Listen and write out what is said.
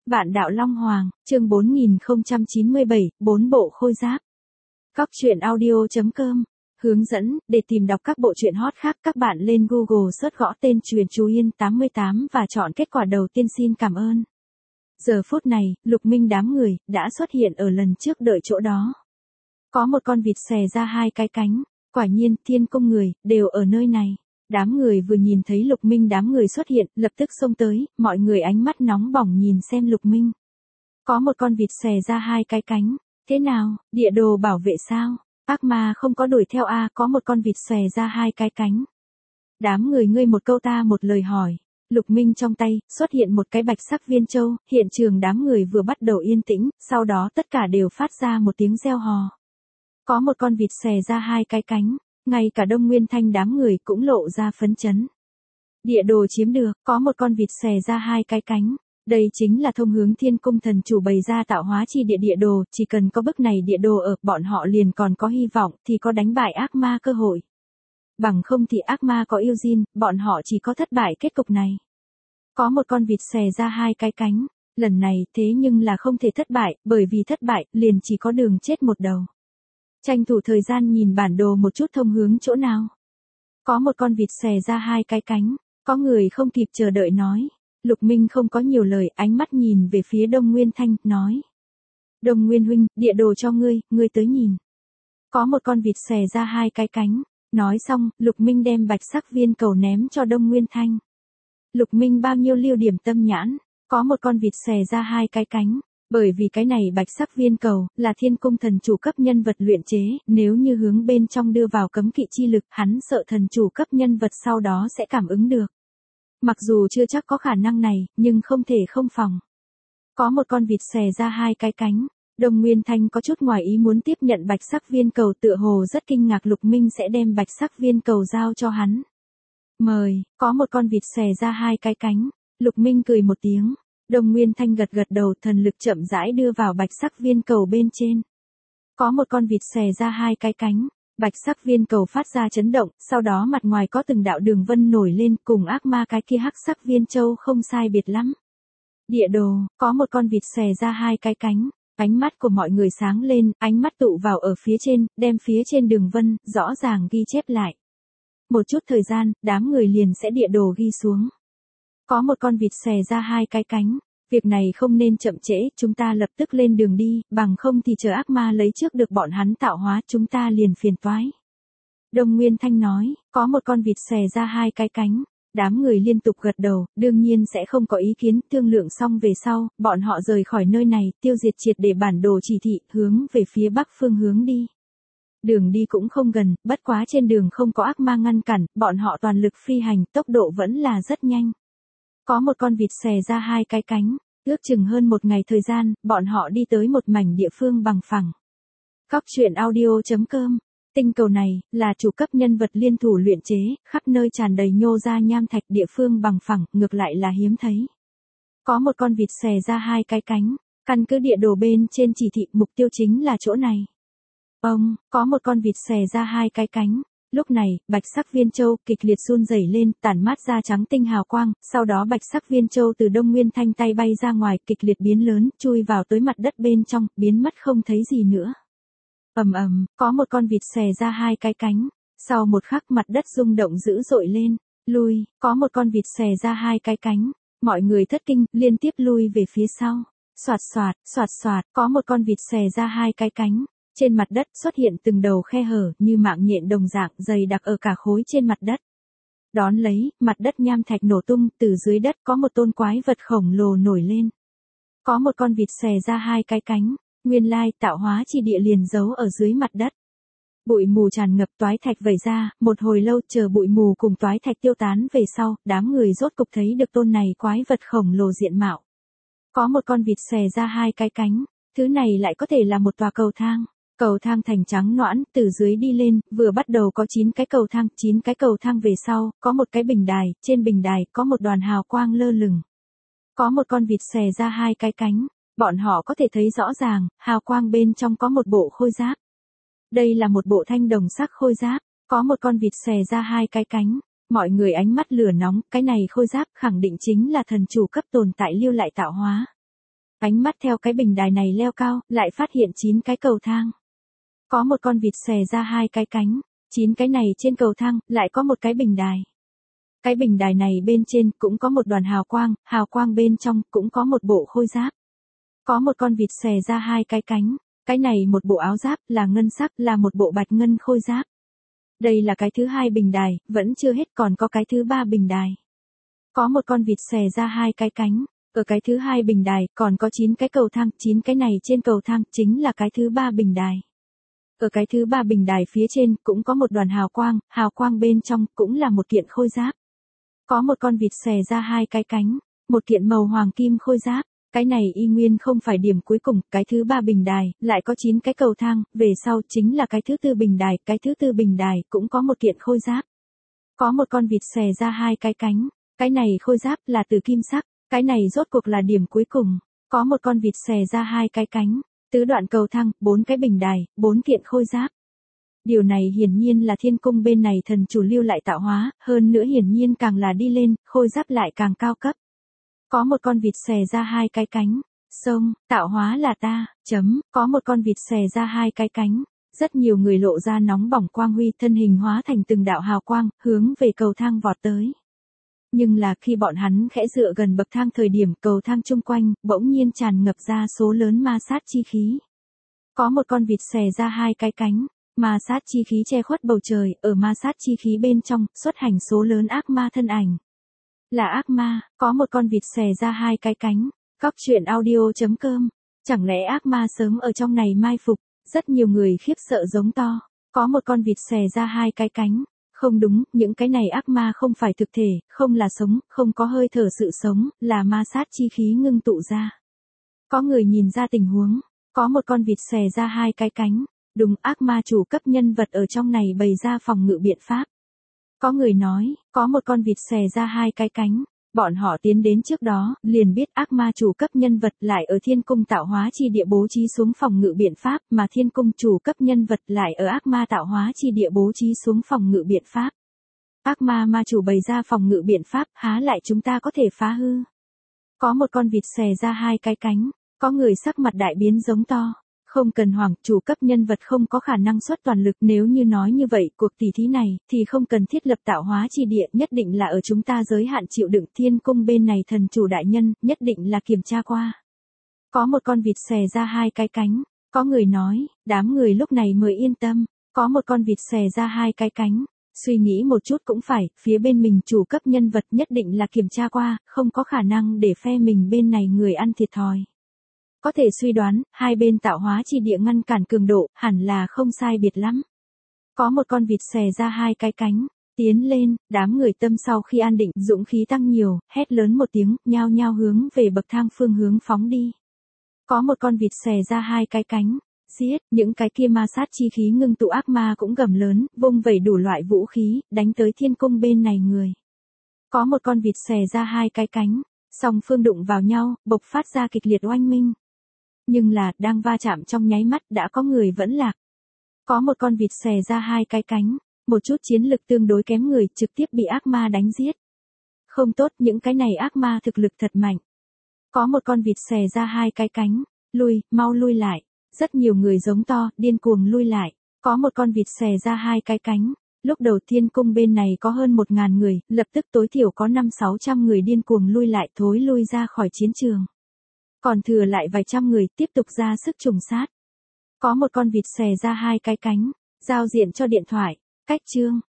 Vạn đạo Long Hoàng, chương 4097, 4 bộ khôi giáp. Góc truyện audio.com hướng dẫn, để tìm đọc các bộ truyện hot khác các bạn lên Google search gõ tên truyện Chú Yên 88 và chọn kết quả đầu tiên xin cảm ơn. Giờ phút này, Lục Minh đám người, đã xuất hiện ở lần trước đợi chỗ đó. Có một con vịt xòe ra hai cái cánh, quả nhiên thiên cung người, đều ở nơi này. Đám người vừa nhìn thấy Lục Minh đám người xuất hiện, lập tức xông tới, mọi người ánh mắt nóng bỏng nhìn xem Lục Minh. Có một con vịt xòe ra hai cái cánh, thế nào, địa đồ bảo vệ sao? Ác ma không có đuổi theo có một con vịt xòe ra hai cái cánh. Đám người ngươi một câu ta một lời hỏi. Lục Minh trong tay, xuất hiện một cái bạch sắc viên châu, hiện trường đám người vừa bắt đầu yên tĩnh, sau đó tất cả đều phát ra một tiếng reo hò. Có một con vịt xòe ra hai cái cánh, ngay cả Đông Nguyên Thanh đám người cũng lộ ra phấn chấn. Địa đồ chiếm được, có một con vịt xòe ra hai cái cánh. Đây chính là thông hướng thiên cung thần chủ bày ra tạo hóa chi địa địa đồ, chỉ cần có bức này địa đồ ở, bọn họ liền còn có hy vọng, thì có đánh bại ác ma cơ hội. Bằng không thì ác ma có yêu Jin, bọn họ chỉ có thất bại kết cục này. Có một con vịt xòe ra hai cái cánh, lần này thế nhưng là không thể thất bại, bởi vì thất bại, liền chỉ có đường chết một đầu. Tranh thủ thời gian nhìn bản đồ một chút thông hướng chỗ nào. Có một con vịt xòe ra hai cái cánh, có người không kịp chờ đợi nói. Lục Minh không có nhiều lời, ánh mắt nhìn về phía Đông Nguyên Thanh, nói. Đông Nguyên huynh, địa đồ cho ngươi tới nhìn. Có một con vịt xòe ra hai cái cánh. Nói xong, Lục Minh đem bạch sắc viên cầu ném cho Đông Nguyên Thanh. Lục Minh bao nhiêu lưu điểm tâm nhãn, có một con vịt xòe ra hai cái cánh. Bởi vì cái này bạch sắc viên cầu, là thiên cung thần chủ cấp nhân vật luyện chế, nếu như hướng bên trong đưa vào cấm kỵ chi lực, hắn sợ thần chủ cấp nhân vật sau đó sẽ cảm ứng được. Mặc dù chưa chắc có khả năng này, nhưng không thể không phòng. Có một con vịt xòe ra hai cái cánh. Đông Nguyên Thanh có chút ngoài ý muốn tiếp nhận bạch sắc viên cầu, tựa hồ rất kinh ngạc Lục Minh sẽ đem bạch sắc viên cầu giao cho hắn. Mời, có một con vịt xòe ra hai cái cánh. Lục Minh cười một tiếng. Đông Nguyên Thanh gật gật đầu, thần lực chậm rãi đưa vào bạch sắc viên cầu bên trên. Có một con vịt xòe ra hai cái cánh. Bạch sắc viên cầu phát ra chấn động, sau đó mặt ngoài có từng đạo đường vân nổi lên, cùng ác ma cái kia hắc sắc viên châu không sai biệt lắm. Địa đồ, có một con vịt xòe ra hai cái cánh. Ánh mắt của mọi người sáng lên, ánh mắt tụ vào ở phía trên, đem phía trên đường vân, rõ ràng ghi chép lại. Một chút thời gian, đám người liền sẽ địa đồ ghi xuống. Có một con vịt xòe ra hai cái cánh. Việc này không nên chậm trễ, chúng ta lập tức lên đường đi, bằng không thì chờ ác ma lấy trước được bọn hắn tạo hóa, chúng ta liền phiền toái. Đông Nguyên Thanh nói, có một con vịt xòe ra hai cái cánh. Đám người liên tục gật đầu, đương nhiên sẽ không có ý kiến, thương lượng xong về sau, bọn họ rời khỏi nơi này, tiêu diệt triệt để bản đồ chỉ thị, hướng về phía bắc phương hướng đi. Đường đi cũng không gần, bất quá trên đường không có ác ma ngăn cản, bọn họ toàn lực phi hành, tốc độ vẫn là rất nhanh. Có một con vịt xòe ra hai cái cánh, ước chừng hơn một ngày thời gian, bọn họ đi tới một mảnh địa phương bằng phẳng. Góc truyện audio.com Tinh cầu này, là chủ cấp nhân vật liên thủ luyện chế, khắp nơi tràn đầy nhô ra nham thạch, địa phương bằng phẳng, ngược lại là hiếm thấy. Có một con vịt xòe ra hai cái cánh, căn cứ địa đồ bên trên chỉ thị, mục tiêu chính là chỗ này. Có một con vịt xòe ra hai cái cánh. Lúc này, bạch sắc viên châu kịch liệt run rẩy lên, tản mát ra trắng tinh hào quang, sau đó bạch sắc viên châu từ Đông Nguyên Thanh tay bay ra ngoài, kịch liệt biến lớn, chui vào tới mặt đất bên trong, biến mất không thấy gì nữa. Có một con vịt xòe ra hai cái cánh. Sau một khắc mặt đất rung động dữ dội lên. Lui, có một con vịt xòe ra hai cái cánh. Mọi người thất kinh, liên tiếp lui về phía sau. Soạt soạt, có một con vịt xòe ra hai cái cánh. Trên mặt đất xuất hiện từng đầu khe hở như mạng nhện đồng dạng dày đặc ở cả khối trên mặt đất. Đón lấy, mặt đất nham thạch nổ tung, từ dưới đất có một tôn quái vật khổng lồ nổi lên. Có một con vịt xòe ra hai cái cánh. Nguyên lai tạo hóa chi địa liền giấu ở dưới mặt đất. Bụi mù tràn ngập, toái thạch vẩy ra, một hồi lâu chờ bụi mù cùng toái thạch tiêu tán về sau, đám người rốt cục thấy được tôn này quái vật khổng lồ diện mạo. Có một con vịt xòe ra hai cái cánh, thứ này lại có thể là một tòa cầu thang. Cầu thang thành trắng nõn, từ dưới đi lên, vừa bắt đầu có 9 cái cầu thang về sau, có một cái bình đài, trên bình đài có một đoàn hào quang lơ lửng. Có một con vịt xòe ra hai cái cánh. Bọn họ có thể thấy rõ ràng, hào quang bên trong có một bộ khôi giáp. Đây là một bộ thanh đồng sắc khôi giáp, có một con vịt xòe ra hai cái cánh. Mọi người ánh mắt lửa nóng, cái này khôi giáp khẳng định chính là thần chủ cấp tồn tại lưu lại tạo hóa. Ánh mắt theo cái bình đài này leo cao, lại phát hiện 9 cái cầu thang. Có một con vịt xòe ra 2 cái cánh, 9 cái này trên cầu thang, lại có một cái bình đài. Cái bình đài này bên trên cũng có một đoàn hào quang bên trong cũng có một bộ khôi giáp. Có một con vịt xòe ra 2 cái cánh, cái này một bộ áo giáp là ngân sắc, là một bộ bạch ngân khôi giáp. Đây là cái thứ 2 bình đài, vẫn chưa hết còn có cái thứ 3 bình đài. Có một con vịt xòe ra 2 cái cánh, ở cái thứ 2 bình đài còn có 9 cái cầu thang, 9 cái này trên cầu thang chính là cái thứ 3 bình đài. Ở cái thứ 3 bình đài phía trên cũng có một đoàn hào quang bên trong cũng là một kiện khôi giáp. Có một con vịt xòe ra 2 cái cánh, một kiện màu hoàng kim khôi giáp. Cái này y nguyên không phải điểm cuối cùng, cái thứ 3 bình đài, lại có 9 cái cầu thang, về sau chính là cái thứ 4 bình đài, cái thứ 4 bình đài cũng có một kiện khôi giáp. Có một con vịt xòe ra 2 cái cánh, cái này khôi giáp là từ kim sắc, cái này rốt cuộc là điểm cuối cùng. Có một con vịt xòe ra 2 cái cánh, tứ đoạn cầu thang, 4 cái bình đài, 4 kiện khôi giáp. Điều này hiển nhiên là thiên cung bên này thần chủ lưu lại tạo hóa, hơn nữa hiển nhiên càng là đi lên, khôi giáp lại càng cao cấp. Có một con vịt xòe ra 2 cái cánh, sông, tạo hóa là ta, có một con vịt xòe ra 2 cái cánh, rất nhiều người lộ ra nóng bỏng quang huy, thân hình hóa thành từng đạo hào quang, hướng về cầu thang vọt tới. Nhưng là khi bọn hắn khẽ dựa gần bậc thang thời điểm cầu thang chung quanh, bỗng nhiên tràn ngập ra số lớn ma sát chi khí. Có một con vịt xòe ra 2 cái cánh, ma sát chi khí che khuất bầu trời, ở ma sát chi khí bên trong, xuất hành số lớn ác ma thân ảnh. Là ác ma, có một con vịt xòe ra 2 cái cánh. Cóc truyện audio.com. Chẳng lẽ ác ma sớm ở trong này mai phục? Rất nhiều người khiếp sợ giống to. Có một con vịt xòe ra 2 cái cánh. Không đúng, những cái này ác ma không phải thực thể, không là sống, không có hơi thở sự sống, là ma sát chi khí ngưng tụ ra. Có người nhìn ra tình huống. Có một con vịt xòe ra 2 cái cánh. Đúng, ác ma chủ cấp nhân vật ở trong này bày ra phòng ngự biện pháp. Có người nói, có một con vịt xòe ra 2 cái cánh. Bọn họ tiến đến trước đó, liền biết ác ma chủ cấp nhân vật lại ở thiên cung tạo hóa chi địa bố trí xuống phòng ngự biện pháp, mà thiên cung chủ cấp nhân vật lại ở ác ma tạo hóa chi địa bố trí xuống phòng ngự biện pháp. Ác ma ma chủ bày ra phòng ngự biện pháp, há lại chúng ta có thể phá hư. Có một con vịt xòe ra 2 cái cánh, có người sắc mặt đại biến giống to. Không cần hoảng, chủ cấp nhân vật không có khả năng xuất toàn lực, nếu như nói như vậy, cuộc tỷ thí này, thì không cần thiết lập tạo hóa chi địa, nhất định là ở chúng ta giới hạn chịu đựng, thiên cung bên này thần chủ đại nhân, nhất định là kiểm tra qua. Có một con vịt xòe ra 2 cái cánh, có người nói, đám người lúc này mới yên tâm, có một con vịt xòe ra 2 cái cánh, suy nghĩ một chút cũng phải, phía bên mình chủ cấp nhân vật nhất định là kiểm tra qua, không có khả năng để phe mình bên này người ăn thiệt thòi. Có thể suy đoán, hai bên tạo hóa chi địa ngăn cản cường độ, hẳn là không sai biệt lắm. Có một con vịt xòe ra 2 cái cánh, tiến lên, đám người tâm sau khi an định, dũng khí tăng nhiều, hét lớn một tiếng, nhao nhao hướng về bậc thang phương hướng phóng đi. Có một con vịt xòe ra 2 cái cánh, giết, những cái kia ma sát chi khí ngưng tụ ác ma cũng gầm lớn, vung vẩy đủ loại vũ khí, đánh tới thiên cung bên này người. Có một con vịt xòe ra 2 cái cánh, song phương đụng vào nhau, bộc phát ra kịch liệt oanh minh. Nhưng là, đang va chạm trong nháy mắt đã có người vẫn lạc. Có một con vịt xòe ra 2 cái cánh, một chút chiến lực tương đối kém người trực tiếp bị ác ma đánh giết. Không tốt, những cái này ác ma thực lực thật mạnh. Có một con vịt xòe ra 2 cái cánh, lui, mau lui lại. Rất nhiều người giống to, điên cuồng lui lại. Có một con vịt xòe ra 2 cái cánh. Lúc đầu thiên cung bên này có hơn 1.000 người, lập tức tối thiểu có 500-600 người điên cuồng lui lại thối lui ra khỏi chiến trường. Còn thừa lại vài trăm người tiếp tục ra sức trùng sát. Có một con vịt xòe ra 2 cái cánh, giao diện cho điện thoại, cách chương.